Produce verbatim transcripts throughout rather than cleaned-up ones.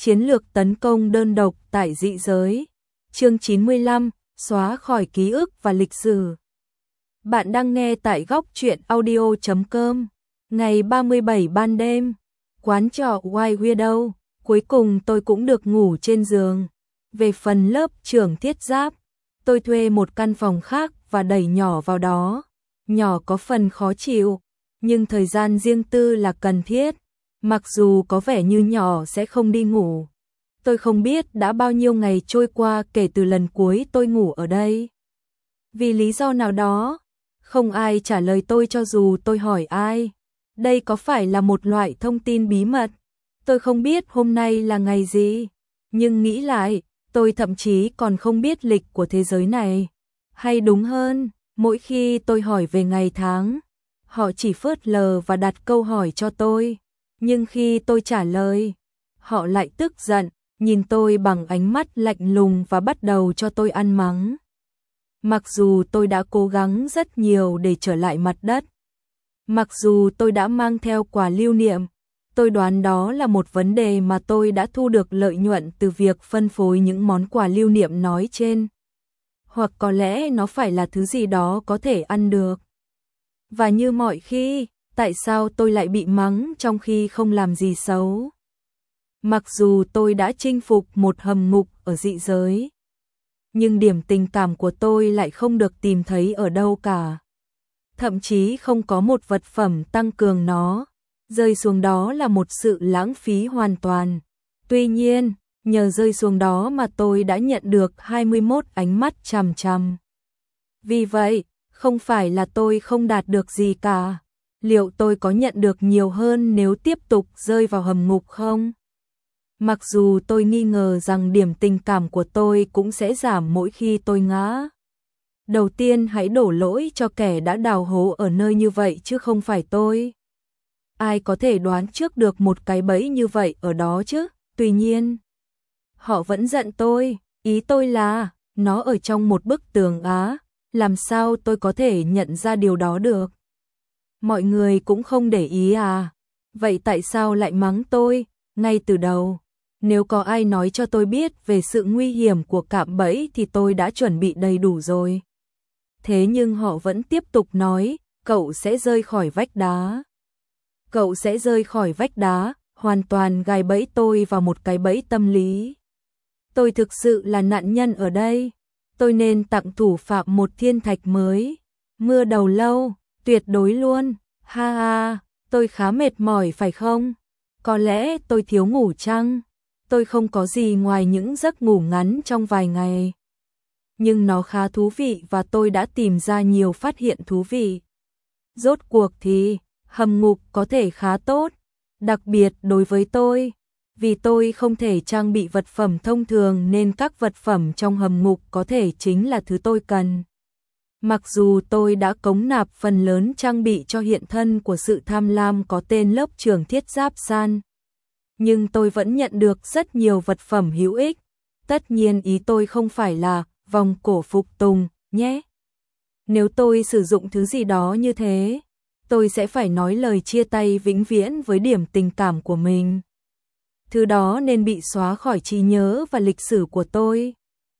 Chiến lược tấn công đơn độc tại dị giới. Chương chín mươi lăm, xóa khỏi ký ức và lịch sử. Bạn đang nghe tại góc truyện audio chấm com. Ngày ba mươi bảy ban đêm, quán trọ White Widow, cuối cùng tôi cũng được ngủ trên giường. Về phần lớp trưởng thiết giáp, tôi thuê một căn phòng khác và đẩy nhỏ vào đó. Nhỏ có phần khó chịu, nhưng thời gian riêng tư là cần thiết. Mặc dù có vẻ như nhỏ sẽ không đi ngủ. Tôi không biết đã bao nhiêu ngày trôi qua kể từ lần cuối tôi ngủ ở đây. Vì lý do nào đó, không ai trả lời tôi cho dù tôi hỏi ai. Đây có phải là một loại thông tin bí mật? Tôi không biết hôm nay là ngày gì. Nhưng nghĩ lại, tôi thậm chí còn không biết lịch của thế giới này. Hay đúng hơn, mỗi khi tôi hỏi về ngày tháng, họ chỉ phớt lờ và đặt câu hỏi cho tôi. Nhưng khi tôi trả lời, họ lại tức giận, nhìn tôi bằng ánh mắt lạnh lùng và bắt đầu cho tôi ăn mắng. Mặc dù tôi đã cố gắng rất nhiều để trở lại mặt đất, mặc dù tôi đã mang theo quà lưu niệm, tôi đoán đó là một vấn đề mà tôi đã thu được lợi nhuận từ việc phân phối những món quà lưu niệm nói trên. Hoặc có lẽ nó phải là thứ gì đó có thể ăn được. Và như mọi khi, tại sao tôi lại bị mắng trong khi không làm gì xấu? Mặc dù tôi đã chinh phục một hầm ngục ở dị giới, nhưng điểm tình cảm của tôi lại không được tìm thấy ở đâu cả. Thậm chí không có một vật phẩm tăng cường nó, rơi xuống đó là một sự lãng phí hoàn toàn. Tuy nhiên, nhờ rơi xuống đó mà tôi đã nhận được hai mươi mốt ánh mắt chằm chằm. Vì vậy, không phải là tôi không đạt được gì cả. Liệu tôi có nhận được nhiều hơn nếu tiếp tục rơi vào hầm ngục không? Mặc dù tôi nghi ngờ rằng điểm tình cảm của tôi cũng sẽ giảm mỗi khi tôi ngã. Đầu tiên hãy đổ lỗi cho kẻ đã đào hố ở nơi như vậy chứ không phải tôi. Ai có thể đoán trước được một cái bẫy như vậy ở đó chứ? Tuy nhiên, họ vẫn giận tôi. Ý tôi là, nó ở trong một bức tường á. Làm sao tôi có thể nhận ra điều đó được? Mọi người cũng không để ý à? Vậy tại sao lại mắng tôi ngay từ đầu? Nếu có ai nói cho tôi biết về sự nguy hiểm của cạm bẫy thì tôi đã chuẩn bị đầy đủ rồi. Thế nhưng họ vẫn tiếp tục nói, cậu sẽ rơi khỏi vách đá. Cậu sẽ rơi khỏi vách đá, hoàn toàn gài bẫy tôi vào một cái bẫy tâm lý. Tôi thực sự là nạn nhân ở đây. Tôi nên tặng thủ phạm một thiên thạch mới. Mưa đầu lâu, tuyệt đối luôn. Ha ha, tôi khá mệt mỏi phải không? Có lẽ tôi thiếu ngủ chăng? Tôi không có gì ngoài những giấc ngủ ngắn trong vài ngày. Nhưng nó khá thú vị và tôi đã tìm ra nhiều phát hiện thú vị. Rốt cuộc thì, hầm ngục có thể khá tốt, đặc biệt đối với tôi. Vì tôi không thể trang bị vật phẩm thông thường nên các vật phẩm trong hầm ngục có thể chính là thứ tôi cần. Mặc dù tôi đã cống nạp phần lớn trang bị cho hiện thân của sự tham lam có tên lớp trưởng thiết giáp San, nhưng tôi vẫn nhận được rất nhiều vật phẩm hữu ích. Tất nhiên ý tôi không phải là vòng cổ phục tùng, nhé. Nếu tôi sử dụng thứ gì đó như thế, tôi sẽ phải nói lời chia tay vĩnh viễn với điểm tình cảm của mình. Thứ đó nên bị xóa khỏi trí nhớ và lịch sử của tôi.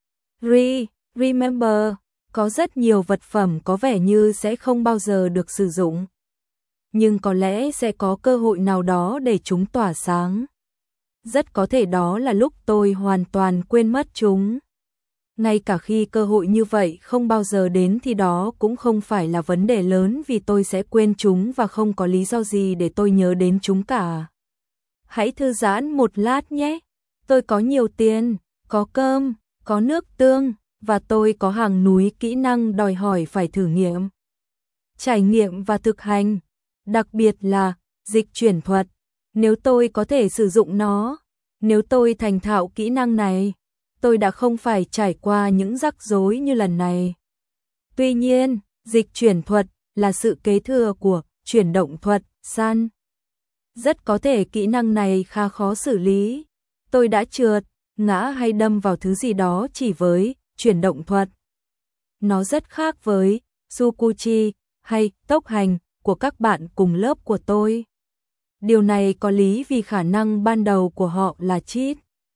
Re, remember, có rất nhiều vật phẩm có vẻ như sẽ không bao giờ được sử dụng. Nhưng có lẽ sẽ có cơ hội nào đó để chúng tỏa sáng. Rất có thể đó là lúc tôi hoàn toàn quên mất chúng. Ngay cả khi cơ hội như vậy không bao giờ đến thì đó cũng không phải là vấn đề lớn vì tôi sẽ quên chúng và không có lý do gì để tôi nhớ đến chúng cả. Hãy thư giãn một lát nhé. Tôi có nhiều tiền, có cơm, có nước tương, và tôi có hàng núi kỹ năng đòi hỏi phải thử nghiệm, trải nghiệm và thực hành. Đặc biệt là dịch chuyển thuật. Nếu tôi có thể sử dụng nó, nếu tôi thành thạo kỹ năng này, tôi đã không phải trải qua những rắc rối như lần này. Tuy nhiên, dịch chuyển thuật là sự kế thừa của chuyển động thuật, San. Rất có thể kỹ năng này khá khó xử lý. Tôi đã trượt, ngã hay đâm vào thứ gì đó chỉ với chuyển động thuật. Nó rất khác với Sukuchi hay tốc hành của các bạn cùng lớp của tôi. Điều này có lý vì khả năng ban đầu của họ là cheat.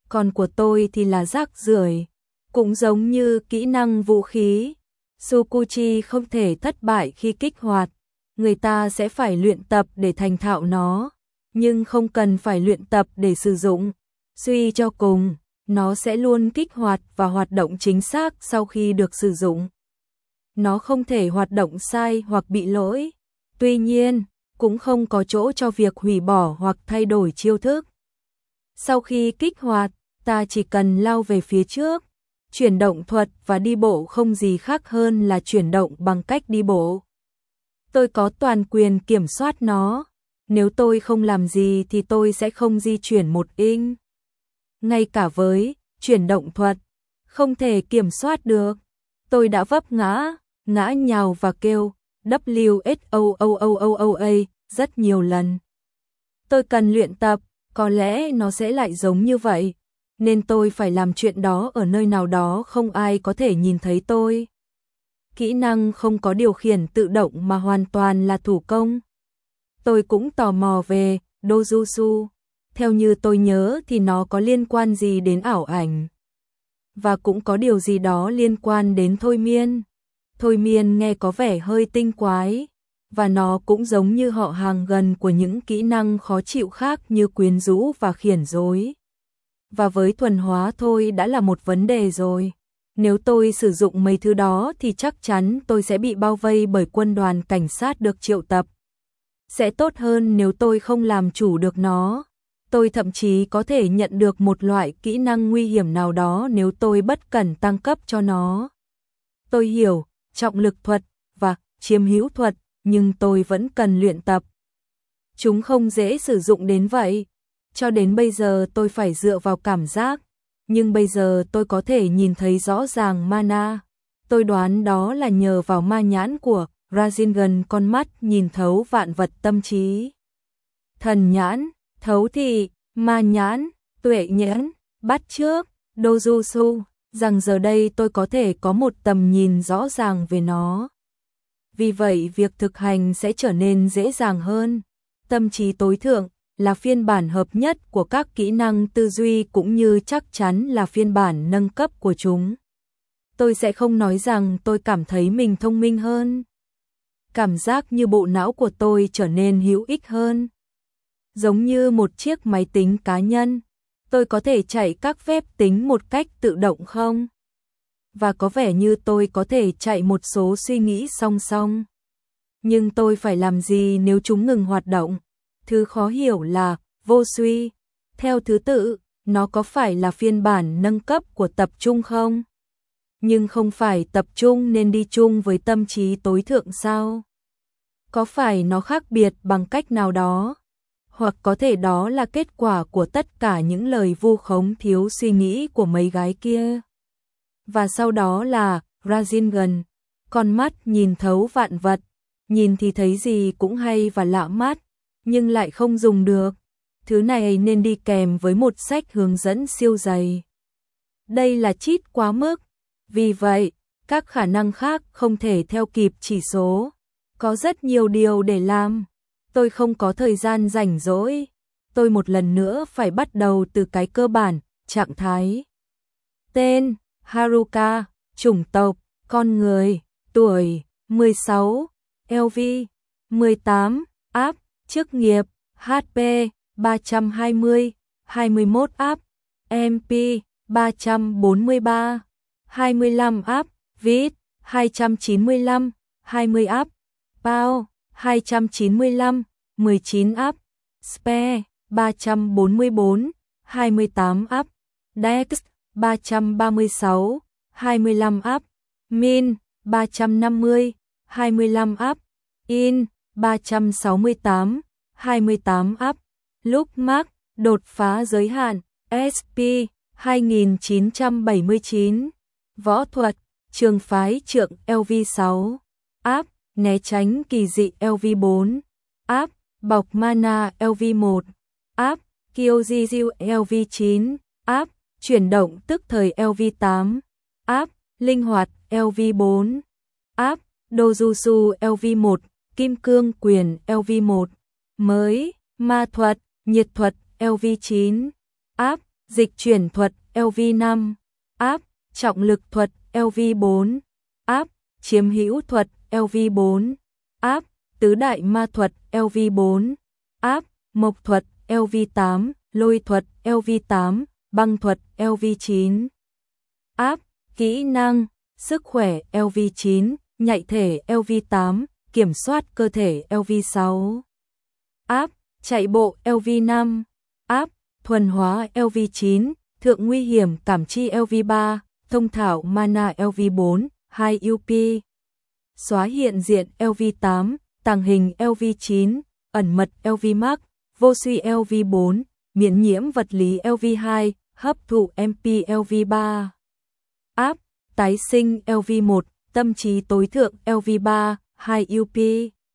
còn của tôi thì là rác rưởi. Cũng giống như kỹ năng vũ khí, Sukuchi không thể thất bại khi kích hoạt, người ta sẽ phải luyện tập để thành thạo nó, nhưng không cần phải luyện tập để sử dụng. Suy cho cùng, nó sẽ luôn kích hoạt và hoạt động chính xác sau khi được sử dụng. Nó không thể hoạt động sai hoặc bị lỗi. Tuy nhiên, cũng không có chỗ cho việc hủy bỏ hoặc thay đổi chiêu thức. Sau khi kích hoạt, ta chỉ cần lao về phía trước. Chuyển động thuật và đi bộ không gì khác hơn là chuyển động bằng cách đi bộ. Tôi có toàn quyền kiểm soát nó. Nếu tôi không làm gì thì tôi sẽ không di chuyển một inch. Ngay cả với chuyển động thuật, không thể kiểm soát được. Tôi đã vấp ngã, ngã nhào và kêu W H O O O O O A rất nhiều lần. Tôi cần luyện tập, có lẽ nó sẽ lại giống như vậy. Nên tôi phải làm chuyện đó ở nơi nào đó không ai có thể nhìn thấy tôi. Kỹ năng không có điều khiển tự động mà hoàn toàn là thủ công. Tôi cũng tò mò về Dojutsu. Theo như tôi nhớ thì nó có liên quan gì đến ảo ảnh. Và cũng có điều gì đó liên quan đến thôi miên. Thôi miên nghe có vẻ hơi tinh quái. Và nó cũng giống như họ hàng gần của những kỹ năng khó chịu khác như quyến rũ và khiển dối. Và với thuần hóa thôi đã là một vấn đề rồi. Nếu tôi sử dụng mấy thứ đó thì chắc chắn tôi sẽ bị bao vây bởi quân đoàn cảnh sát được triệu tập. Sẽ tốt hơn nếu tôi không làm chủ được nó. Tôi thậm chí có thể nhận được một loại kỹ năng nguy hiểm nào đó nếu tôi bất cẩn tăng cấp cho nó. Tôi hiểu trọng lực thuật và chiếm hữu thuật, nhưng tôi vẫn cần luyện tập. Chúng không dễ sử dụng đến vậy. Cho đến bây giờ tôi phải dựa vào cảm giác, nhưng bây giờ tôi có thể nhìn thấy rõ ràng mana. Tôi đoán đó là nhờ vào ma nhãn của Rasengan, con mắt nhìn thấu vạn vật tâm trí. Thần nhãn, thấu thị, ma nhãn, tuệ nhãn, bắt chước, Dojutsu, rằng giờ đây tôi có thể có một tầm nhìn rõ ràng về nó. Vì vậy việc thực hành sẽ trở nên dễ dàng hơn. Tâm trí tối thượng là phiên bản hợp nhất của các kỹ năng tư duy cũng như chắc chắn là phiên bản nâng cấp của chúng. Tôi sẽ không nói rằng tôi cảm thấy mình thông minh hơn. Cảm giác như bộ não của tôi trở nên hữu ích hơn. Giống như một chiếc máy tính cá nhân, tôi có thể chạy các phép tính một cách tự động không? Và có vẻ như tôi có thể chạy một số suy nghĩ song song. Nhưng tôi phải làm gì nếu chúng ngừng hoạt động? Thứ khó hiểu là vô suy. Theo thứ tự, nó có phải là phiên bản nâng cấp của tập trung không? Nhưng không phải tập trung nên đi chung với tâm trí tối thượng sao? Có phải nó khác biệt bằng cách nào đó? Hoặc có thể đó là kết quả của tất cả những lời vu khống thiếu suy nghĩ của mấy gái kia? Và sau đó là Rasengan, con mắt nhìn thấu vạn vật, nhìn thì thấy gì cũng hay và lạ mắt, nhưng lại không dùng được. Thứ này nên đi kèm với một sách hướng dẫn siêu dày. Đây là cheat quá mức. Vì vậy, các khả năng khác không thể theo kịp chỉ số. Có rất nhiều điều để làm. Tôi không có thời gian rảnh rỗi. Tôi một lần nữa phải bắt đầu từ cái cơ bản, trạng thái. Tên, Haruka, chủng tộc, con người, tuổi, mười sáu, lờ vê, mười tám, áp, chức nghiệp, hát pê, ba trăm hai mươi, hai mươi mốt áp, em pê, ba trăm bốn mươi ba, hai mươi lăm áp, vít, hai trăm chín mươi lăm, hai mươi áp, pao, hai trăm chín mươi lăm, mười chín áp, spe, ba trăm bốn mươi bốn, hai mươi tám áp, dex, ba trăm ba mươi sáu, hai mươi lăm áp, min, ba trăm năm mươi, hai mươi lăm áp, in, ba trăm sáu mươi tám, hai mươi tám áp, lúc mark, đột phá giới hạn, ét pê, hai nghìn chín trăm bảy mươi chín, võ thuật, trường phái trượng lờ vê sáu, áp, né tránh kỳ dị lờ vê bốn, áp, bọc mana lờ vê một, áp, Kyojiju lờ vê chín, áp, chuyển động tức thời lờ vê tám, áp, linh hoạt lờ vê bốn, áp, Dojutsu lờ vê một, kim cương quyền lờ vê một, mới, ma thuật, nhiệt thuật lờ vê chín, áp, dịch chuyển thuật L V năm, áp, trọng lực thuật L V bốn, áp, chiếm hữu thuật L V bốn, áp, tứ đại ma thuật L V bốn, áp, mộc thuật L V tám, lôi thuật L V tám, băng thuật L V chín, áp, kỹ năng, sức khỏe L V chín, nhạy thể L V tám, kiểm soát cơ thể L V sáu, áp, chạy bộ L V năm, áp, thuần hóa L V chín, thượng nguy hiểm cảm chi L V ba, thông thạo mana L V bốn, hai U P, xóa hiện diện L V tám, tàng hình L V chín, ẩn mật L V max, vô suy L V bốn, miễn nhiễm vật lý L V hai, hấp thụ M P L V ba, áp, tái sinh L V một, tâm trí tối thượng L V ba, hai U P,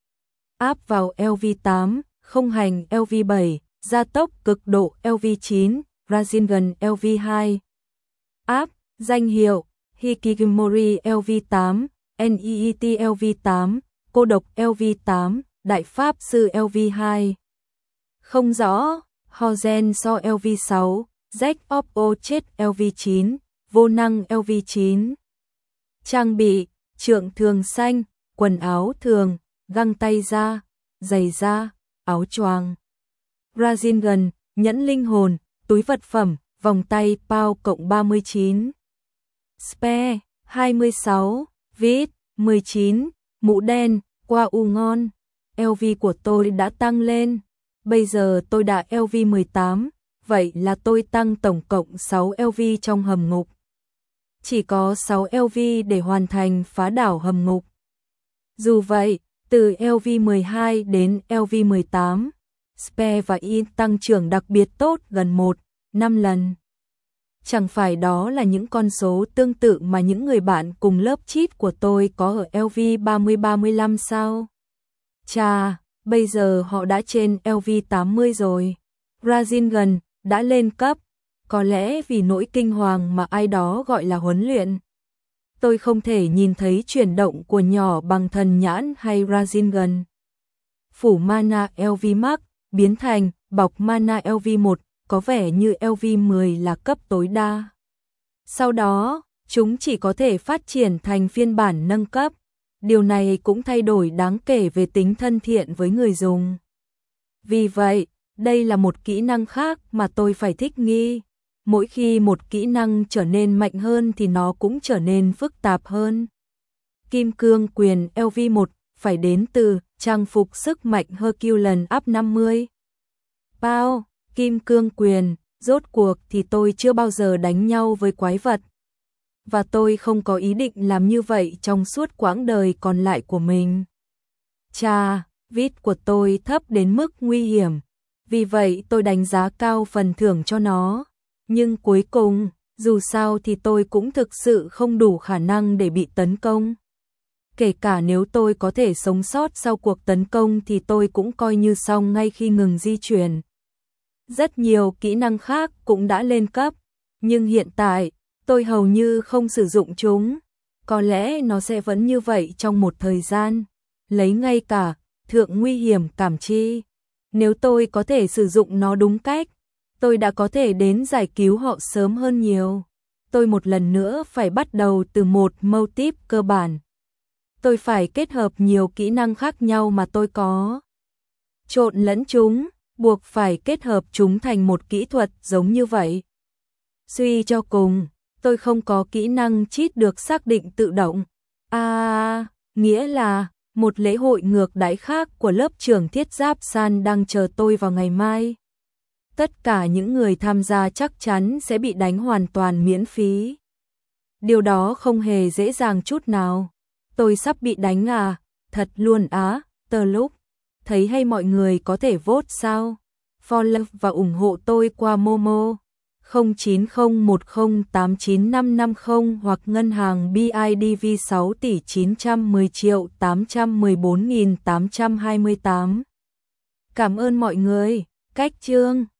áp vào L V tám, không hành L V bảy, gia tốc cực độ L V chín, Rasengan L V hai, áp, danh hiệu, Hikikomori L V tám, N E E T L V tám, cô độc L V tám, đại pháp sư L V hai. Không rõ, Hozen so L V sáu, Jack of all chết L V chín, vô năng L V chín. Trang bị, trượng thường xanh, quần áo thường, găng tay da, giày da, áo choàng. Rasengan, nhẫn linh hồn, túi vật phẩm, vòng tay Pao cộng ba mươi chín. Spare, hai mươi sáu, Vít, mười chín, mũ đen, qua u ngon. L V của tôi đã tăng lên. Bây giờ tôi đã L V mười tám, vậy là tôi tăng tổng cộng sáu L V trong hầm ngục. Chỉ có sáu L V để hoàn thành phá đảo hầm ngục. Dù vậy, từ L V mười hai đến L V mười tám, Spare và In tăng trưởng đặc biệt tốt gần một phẩy năm lần. Chẳng phải đó là những con số tương tự mà những người bạn cùng lớp cheat của tôi có ở L V ba mươi ba mươi lăm sao? Chà, bây giờ họ đã trên L V tám mươi rồi. Rasengan đã lên cấp, có lẽ vì nỗi kinh hoàng mà ai đó gọi là huấn luyện. Tôi không thể nhìn thấy chuyển động của nhỏ bằng thần nhãn hay Rasengan. Phủ mana L V max biến thành bọc mana L V một, có vẻ như L V mười là cấp tối đa. Sau đó, chúng chỉ có thể phát triển thành phiên bản nâng cấp. Điều này cũng thay đổi đáng kể về tính thân thiện với người dùng. Vì vậy, đây là một kỹ năng khác mà tôi phải thích nghi. Mỗi khi một kỹ năng trở nên mạnh hơn thì nó cũng trở nên phức tạp hơn. Kim cương quyền L V một phải đến từ trang phục sức mạnh Herculean up năm mươi. Bao, kim cương quyền, rốt cuộc thì tôi chưa bao giờ đánh nhau với quái vật. Và tôi không có ý định làm như vậy trong suốt quãng đời còn lại của mình. Chà, vít của tôi thấp đến mức nguy hiểm. Vì vậy tôi đánh giá cao phần thưởng cho nó. Nhưng cuối cùng, dù sao thì tôi cũng thực sự không đủ khả năng để bị tấn công. Kể cả nếu tôi có thể sống sót sau cuộc tấn công thì tôi cũng coi như xong ngay khi ngừng di chuyển. Rất nhiều kỹ năng khác cũng đã lên cấp, nhưng hiện tại, tôi hầu như không sử dụng chúng. Có lẽ nó sẽ vẫn như vậy trong một thời gian. Lấy ngay cả thượng nguy hiểm cảm chi. Nếu tôi có thể sử dụng nó đúng cách, tôi đã có thể đến giải cứu họ sớm hơn nhiều. Tôi một lần nữa phải bắt đầu từ một mâu típ cơ bản. Tôi phải kết hợp nhiều kỹ năng khác nhau mà tôi có. Trộn lẫn chúng, buộc phải kết hợp chúng thành một kỹ thuật giống như vậy. Suy cho cùng, tôi không có kỹ năng cheat được xác định tự động. À, nghĩa là một lễ hội ngược đãi khác của lớp trưởng thiết giáp San đang chờ tôi vào ngày mai. Tất cả những người tham gia chắc chắn sẽ bị đánh hoàn toàn miễn phí. Điều đó không hề dễ dàng chút nào. Tôi sắp bị đánh à, thật luôn á, tờ lúc. Thấy hay mọi người có thể vote sao? Follow và ủng hộ tôi qua Momo không chín không một không tám chín năm năm không hoặc ngân hàng B I D V sáu tỷ chín trăm mười triệu tám trăm mười bốn nghìn tám trăm hai mươi tám. Cảm ơn mọi người. Cách chương